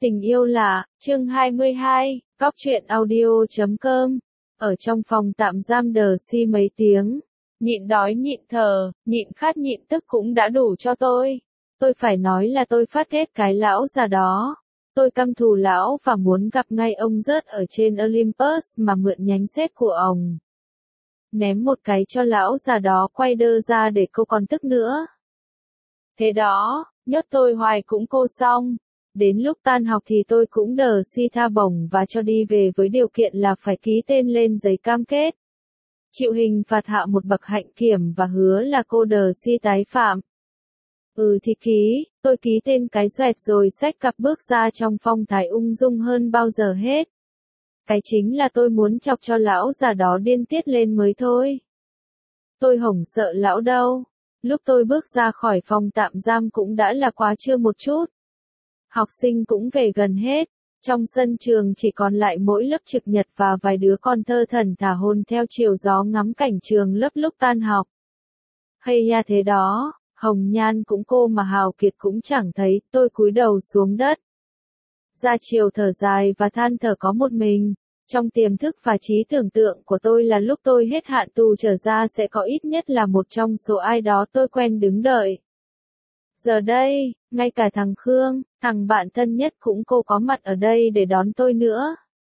Tình yêu là, chương 22, góc truyện audio.com. Ở trong phòng tạm giam Đờ-Si mấy tiếng, nhịn đói nhịn thở, nhịn khát nhịn tức cũng đã đủ cho tôi. Tôi phải nói là tôi phát ghét cái lão già đó. Tôi căm thù lão và muốn gặp ngay ông rớt ở trên Olympus mà mượn nhánh sét của ông. Ném một cái cho lão già đó quay đơ ra để cô còn tức nữa. Thế đó, nhốt tôi hoài cũng cô xong. Đến lúc tan học thì tôi cũng Đờ-Si tha bổng và cho đi về với điều kiện là phải ký tên lên giấy cam kết. Chịu hình phạt hạ một bậc hạnh kiểm và hứa là cô Đờ-Si tái phạm. Thì ký, tôi ký tên cái xoẹt rồi xách cặp bước ra trong phong thái ung dung hơn bao giờ hết. Cái chính là tôi muốn chọc cho lão già đó điên tiết lên mới thôi. Tôi hổng sợ lão đâu. Lúc tôi bước ra khỏi phòng tạm giam cũng đã là quá trưa một chút. Học sinh cũng về gần hết, trong sân trường chỉ còn lại mỗi lớp trực nhật và vài đứa con thơ thẩn thả hồn theo chiều gió ngắm cảnh trường lớp lúc tan học. Hay nha thế đó, Hồng Nhan cũng cô mà Hào Kiệt cũng chẳng thấy, tôi cúi đầu xuống đất. Ra chiều thở dài và than thở có một mình, trong tiềm thức và trí tưởng tượng của tôi là lúc tôi hết hạn tù trở ra sẽ có ít nhất là một trong số ai đó tôi quen đứng đợi. Giờ đây, ngay cả thằng Khương, thằng bạn thân nhất cũng cô có mặt ở đây để đón tôi nữa.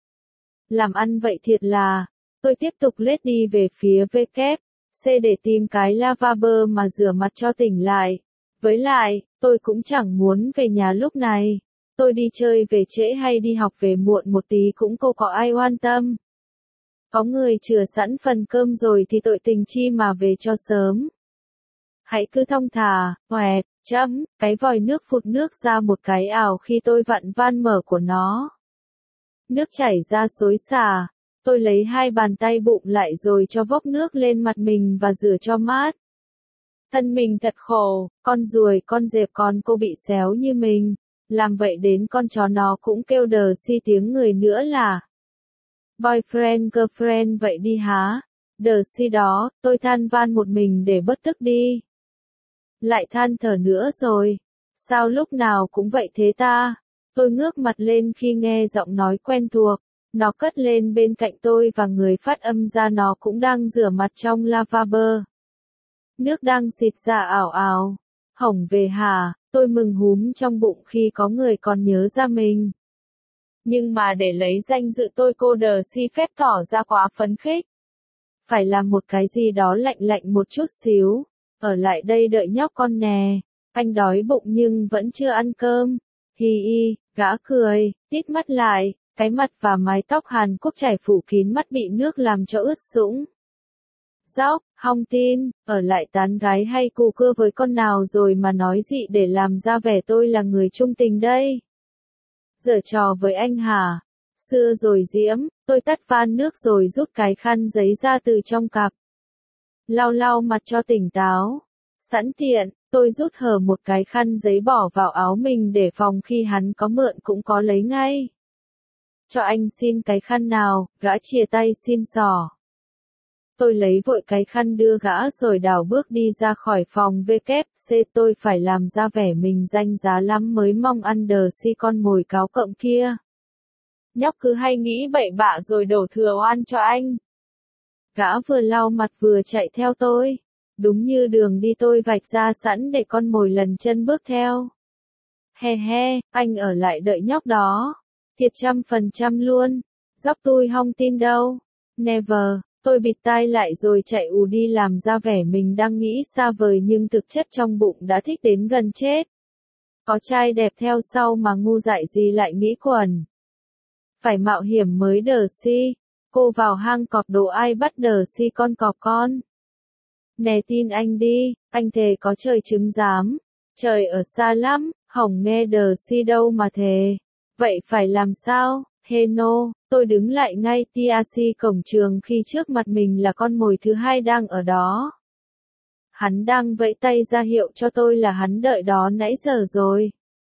Làm ăn vậy thiệt là, tôi tiếp tục lết đi về phía WC để tìm cái lavabo mà rửa mặt cho tỉnh lại. Với lại, tôi cũng chẳng muốn về nhà lúc này. Tôi đi chơi về trễ hay đi học về muộn một tí cũng cô có ai quan tâm. Có người chừa sẵn phần cơm rồi thì tội tình chi mà về cho sớm. Hãy cứ thong thả, hoẹt, cái vòi nước phụt nước ra một cái ảo khi tôi vặn van mở của nó. Nước chảy ra xối xả, tôi lấy hai bàn tay bụng lại rồi cho vốc nước lên mặt mình và rửa cho mát. Thân mình thật khổ, con ruồi con dẹp con cô bị xéo như mình, làm vậy đến con chó nó cũng kêu Đờ-Si tiếng người nữa là boyfriend girlfriend vậy đi há. Đờ-Si đó, tôi than van một mình để bớt tức đi. Lại than thở nữa rồi. Sao lúc nào cũng vậy thế ta? Tôi ngước mặt lên khi nghe giọng nói quen thuộc. Nó cất lên bên cạnh tôi và người phát âm ra nó cũng đang rửa mặt trong lavabo. Nước đang xịt ra ảo ảo. Hổng về hả? Tôi mừng húm trong bụng khi có người còn nhớ ra mình. Nhưng mà để lấy danh dự tôi cô Đờ-Si phép tỏ ra quá phấn khích. Phải làm một cái gì đó lạnh lạnh một chút xíu. Ở lại đây đợi nhóc con nè, anh đói bụng nhưng vẫn chưa ăn cơm. Hi hi, gã cười, tít mắt lại, cái mặt và mái tóc Hàn Quốc chảy phủ kín mắt bị nước làm cho ướt sũng. Dóc, Hong tin, ở lại tán gái hay cù cưa với con nào rồi mà nói gì để làm ra vẻ tôi là người trung tình đây. Giở trò với anh hả? Xưa rồi diễm, tôi tắt van nước rồi rút cái khăn giấy ra từ trong cặp. Lau lau mặt cho tỉnh táo. Sẵn tiện, tôi rút hở một cái khăn giấy bỏ vào áo mình để phòng khi hắn có mượn cũng có lấy ngay. Cho anh xin cái khăn nào, gã chìa tay xin xỏ. Tôi lấy vội cái khăn đưa gã rồi đảo bước đi ra khỏi phòng WC. Tôi phải làm ra vẻ mình danh giá lắm mới mong ăn Đờ-Si con mồi cáo cộng kia. Nhóc cứ hay nghĩ bậy bạ rồi đổ thừa oan cho anh. Gã vừa lau mặt vừa chạy theo tôi. Đúng như đường đi tôi vạch ra sẵn để con mồi lần chân bước theo. He he, anh ở lại đợi nhóc đó. Thiệt 100% luôn. Dóc tôi không tin đâu. Never. Tôi bịt tai lại rồi chạy ù đi làm ra vẻ mình đang nghĩ xa vời nhưng thực chất trong bụng đã thích đến gần chết. Có trai đẹp theo sau mà ngu dại gì lại nghĩ quẩn. Phải mạo hiểm mới Đờ-Si. Cô vào hang cọp đồ ai bắt Đờ-Si con cọp con. Nè tin anh đi, anh thề có trời chứng giám. Trời ở xa lắm, hổng nghe Đờ-Si đâu mà thề. Vậy phải làm sao? Heno, tôi đứng lại ngay TRC cổng trường khi trước mặt mình là con mồi thứ hai đang ở đó. Hắn đang vẫy tay ra hiệu cho tôi là hắn đợi đó nãy giờ rồi.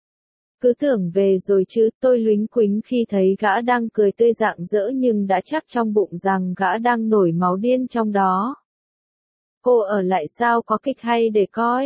Cứ tưởng về rồi chứ, tôi luính quính khi thấy gã đang cười tươi rạng rỡ nhưng đã chắc trong bụng rằng gã đang nổi máu điên trong đó. Cô ở lại sao có kịch hay để coi?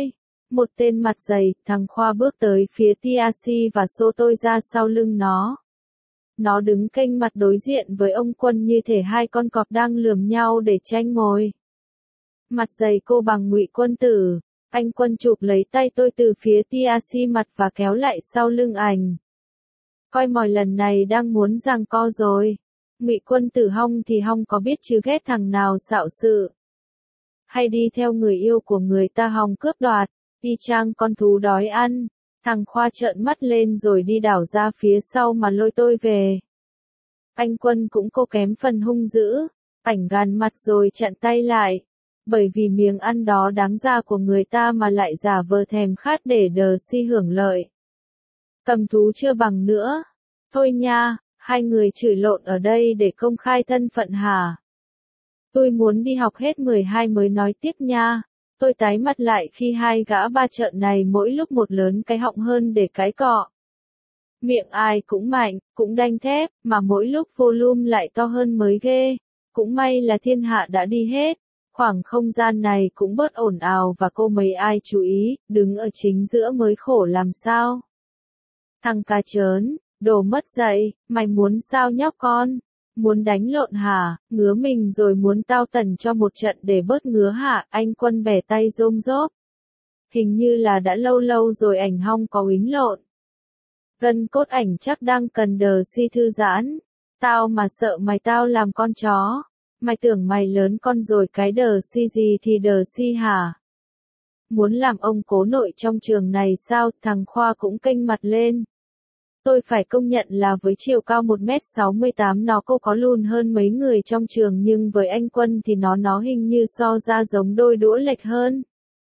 Một tên mặt dày, thằng Khoa bước tới phía Tiashi và xô tôi ra sau lưng nó. Nó đứng kênh mặt đối diện với ông Quân như thể hai con cọp đang lườm nhau để tranh mồi. Mặt dày cô bằng Ngụy Quân Tử. Anh Quân chụp lấy tay tôi từ phía Tiashi mặt và kéo lại sau lưng ảnh. Coi mồi lần này đang muốn giằng co rồi. Ngụy Quân Tử hong thì hong có biết chứ ghét thằng nào xạo sự. Hay đi theo người yêu của người ta hòng cướp đoạt, y chang con thú đói ăn. Thằng Khoa trợn mắt lên rồi đi đảo ra phía sau mà lôi tôi về. Anh Quân cũng cô kém phần hung dữ, ảnh gàn mặt rồi chặn tay lại. Bởi vì miếng ăn đó đáng ra của người ta mà lại giả vờ thèm khát để đờ si hưởng lợi. Cầm thú chưa bằng nữa. Thôi nha, hai người chửi lộn ở đây để công khai thân phận hả? Tôi muốn đi học hết 12 mới nói tiếp nha. Tôi tái mặt lại khi hai gã ba trợn này mỗi lúc một lớn cái họng hơn để cái cọ. Miệng ai cũng mạnh, cũng đanh thép, mà mỗi lúc volume lại to hơn mới ghê. Cũng may là thiên hạ đã đi hết. Khoảng không gian này cũng bớt ồn ào và cô mấy ai chú ý, đứng ở chính giữa mới khổ làm sao. Thằng cá trớn, đồ mất dạy, mày muốn sao nhóc con? Muốn đánh lộn hả? Ngứa mình rồi muốn tao tần cho một trận để bớt ngứa hả? Anh Quân bẻ tay rôm rốp. Hình như là đã lâu lâu rồi ảnh hong có uýnh lộn. Gân cốt ảnh chắc đang cần đờ si thư giãn. Tao mà sợ mày tao làm con chó. Mày tưởng mày lớn con rồi cái đờ si gì thì đờ si hả? Muốn làm ông cố nội trong trường này sao? Thằng Khoa cũng kênh mặt lên. Tôi phải công nhận là với chiều cao 1m68 nó cô có lùn hơn mấy người trong trường, nhưng với anh Quân thì nó hình như so ra giống đôi đũa lệch hơn.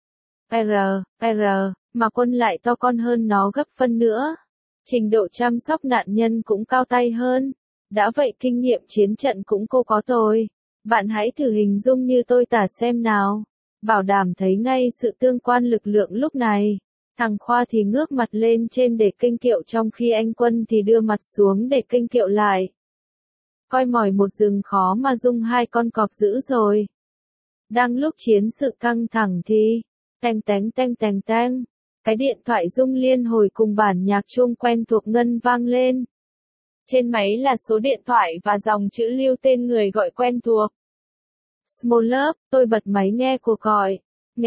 Mà Quân lại to con hơn nó gấp phân nữa. Trình độ chăm sóc nạn nhân cũng cao tay hơn. Đã vậy kinh nghiệm chiến trận cũng cô có tôi. Bạn hãy thử hình dung như tôi tả xem nào. Bảo đảm thấy ngay sự tương quan lực lượng lúc này. Thằng Khoa thì ngước mặt lên trên để kênh kiệu, trong khi anh Quân thì đưa mặt xuống để kênh kiệu lại. Coi mỏi một rừng khó mà dung hai con cọp dữ rồi. Đang lúc chiến sự căng thẳng thì, teng teng teng teng teng, cái điện thoại rung liên hồi cùng bản nhạc chuông quen thuộc ngân vang lên. Trên máy là số điện thoại và dòng chữ lưu tên người gọi quen thuộc. Small Love, tôi bật máy nghe cuộc gọi.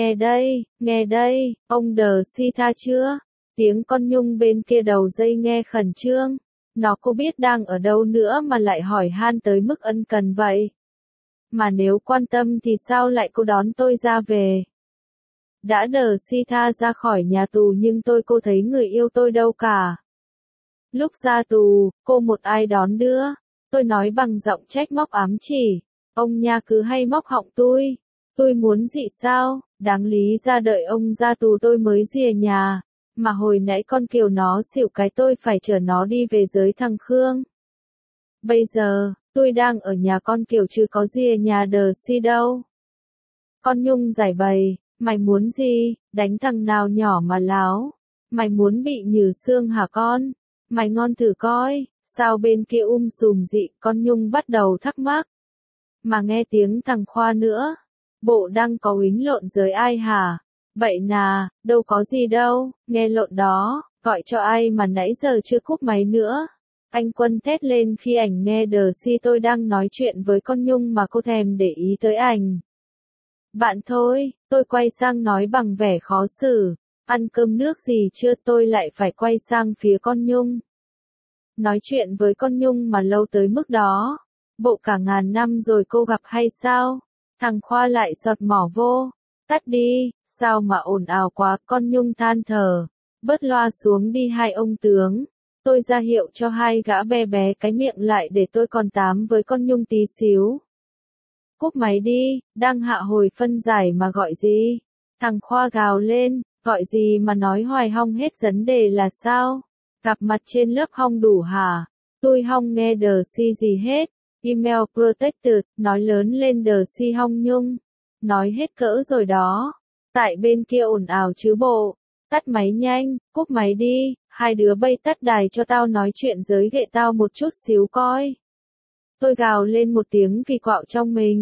Nghe đây, ông đờ si tha chưa? Tiếng con Nhung bên kia đầu dây nghe khẩn trương. Nó có biết đang ở đâu nữa mà lại hỏi han tới mức ân cần vậy? Mà nếu quan tâm thì sao lại cô đón tôi ra về? Đã đờ si tha ra khỏi nhà tù nhưng cô thấy người yêu tôi đâu cả. Lúc ra tù, cô một ai đón đưa. Tôi nói bằng giọng trách móc ám chỉ. Ông nha cứ hay móc họng tôi. Tôi muốn gì sao? Đáng lý ra đợi ông ra tù tôi mới rìa nhà. Mà hồi nãy con Kiều nó xỉu cái tôi phải chở nó đi về dưới thằng Khương. Bây giờ, tôi đang ở nhà con Kiều chứ có rìa nhà đờ si đâu. Con Nhung giải bày, mày muốn gì? Đánh thằng nào nhỏ mà láo? Mày muốn bị nhử xương hả con? Mày ngon thử coi. Sao bên kia sùm dị? Con Nhung bắt đầu thắc mắc. Mà nghe tiếng thằng Khoa nữa. Bộ đang có uýnh lộn giới ai hả? Bậy nà, đâu có gì đâu, nghe lộn đó, gọi cho ai mà nãy giờ chưa cúp máy nữa. Anh Quân thét lên khi ảnh nghe đờ si tôi đang nói chuyện với con Nhung mà cô thèm để ý tới ảnh. Bạn thôi, tôi quay sang nói bằng vẻ khó xử. Ăn cơm nước gì chưa? Tôi lại phải quay sang phía con Nhung. Nói chuyện với con Nhung mà lâu tới mức đó. Bộ cả ngàn năm rồi cô gặp hay sao? Thằng Khoa lại giọt mỏ vô. Tắt đi, sao mà ồn ào quá? Con Nhung than thở. Bớt loa xuống đi hai ông tướng. Tôi ra hiệu cho hai gã bé bé cái miệng lại để tôi còn tám với con Nhung tí xíu. Cúp máy đi, đang hạ hồi phân giải mà gọi gì? Thằng Khoa gào lên, gọi gì mà nói hoài hong hết vấn đề là sao? Gặp mặt trên lớp hong đủ hả? Tôi hong nghe đờ si gì hết. Email protected, nói lớn lên đờ si hong Nhung. Nói hết cỡ rồi đó. Tại bên kia ồn ào chứ bộ. Tắt máy nhanh, cúp máy đi. Hai đứa bay tắt đài cho tao nói chuyện giới ghệ tao một chút xíu coi. Tôi gào lên một tiếng vì quạo trong mình.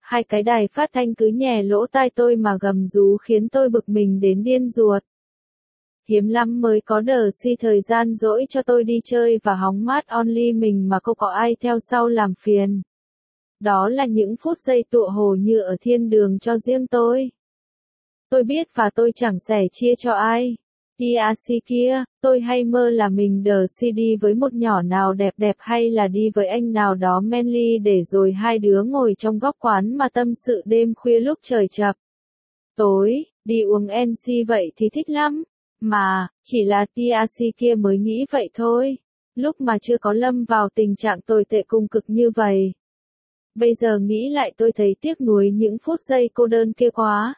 Hai cái đài phát thanh cứ nhè lỗ tai tôi mà gầm rú khiến tôi bực mình đến điên ruột. Hiếm lắm mới có đờ si thời gian rỗi cho tôi đi chơi và hóng mát only mình mà không có ai theo sau làm phiền. Đó là những phút giây tựa hồ như ở thiên đường cho riêng tôi. Tôi biết và tôi chẳng sẻ chia cho ai. TRC kia, tôi hay mơ là mình đờ si đi với một nhỏ nào đẹp đẹp hay là đi với anh nào đó manly để rồi hai đứa ngồi trong góc quán mà tâm sự đêm khuya lúc trời chập tối, đi uống NC vậy thì thích lắm. Mà, chỉ là TRC kia mới nghĩ vậy thôi. Lúc mà chưa có lâm vào tình trạng tồi tệ cùng cực như vậy. Bây giờ nghĩ lại tôi thấy tiếc nuối những phút giây cô đơn kia quá.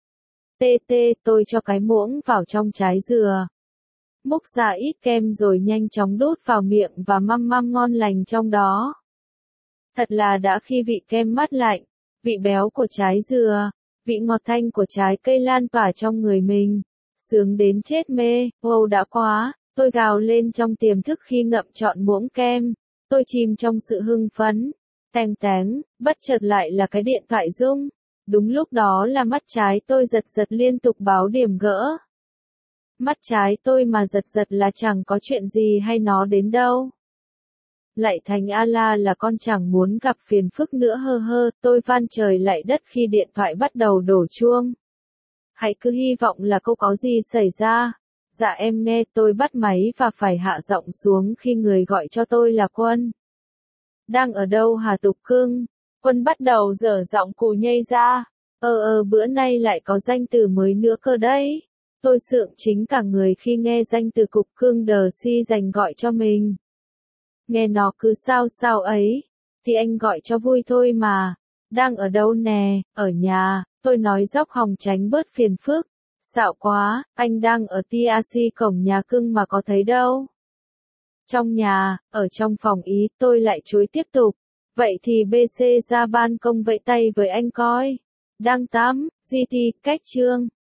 Tôi cho cái muỗng vào trong trái dừa. Múc ra ít kem rồi nhanh chóng đút vào miệng và măm măm ngon lành trong đó. Thật là đã khi vị kem mát lạnh, vị béo của trái dừa, vị ngọt thanh của trái cây lan tỏa trong người mình. Sướng đến chết mê, wow đã quá, tôi gào lên trong tiềm thức khi ngậm trọn muỗng kem. Tôi chìm trong sự hưng phấn. Teng teng, bất chợt lại là cái điện thoại rung. Đúng lúc đó là mắt trái tôi giật giật liên tục báo điểm gỡ. Mắt trái tôi mà giật giật là chẳng có chuyện gì hay nó đến đâu. Lạy thành Allah là con chẳng muốn gặp phiền phức nữa tôi van trời lạy đất khi điện thoại bắt đầu đổ chuông. Hãy cứ hy vọng là không có gì xảy ra. Dạ em nghe, tôi bắt máy và phải hạ giọng xuống khi người gọi cho tôi là Quân. Đang ở đâu hả Tục Cưng? Quân bắt đầu dở giọng cù nhây ra. Bữa nay lại có danh từ mới nữa cơ đấy. Tôi sượng chính cả người khi nghe danh từ Cục Cưng đờ si dành gọi cho mình. Nghe nó cứ sao sao ấy. Thì anh gọi cho vui thôi mà. Đang ở đâu nè? Ở nhà. Tôi nói dốc hòng tránh bớt phiền phức. Xạo quá, anh đang ở TRC cổng nhà Cưng mà có thấy đâu. Trong nhà, ở trong phòng ý, tôi lại chối tiếp tục. Vậy thì BC ra ban công vẫy tay với anh coi. Đang tắm, GT, cách chương.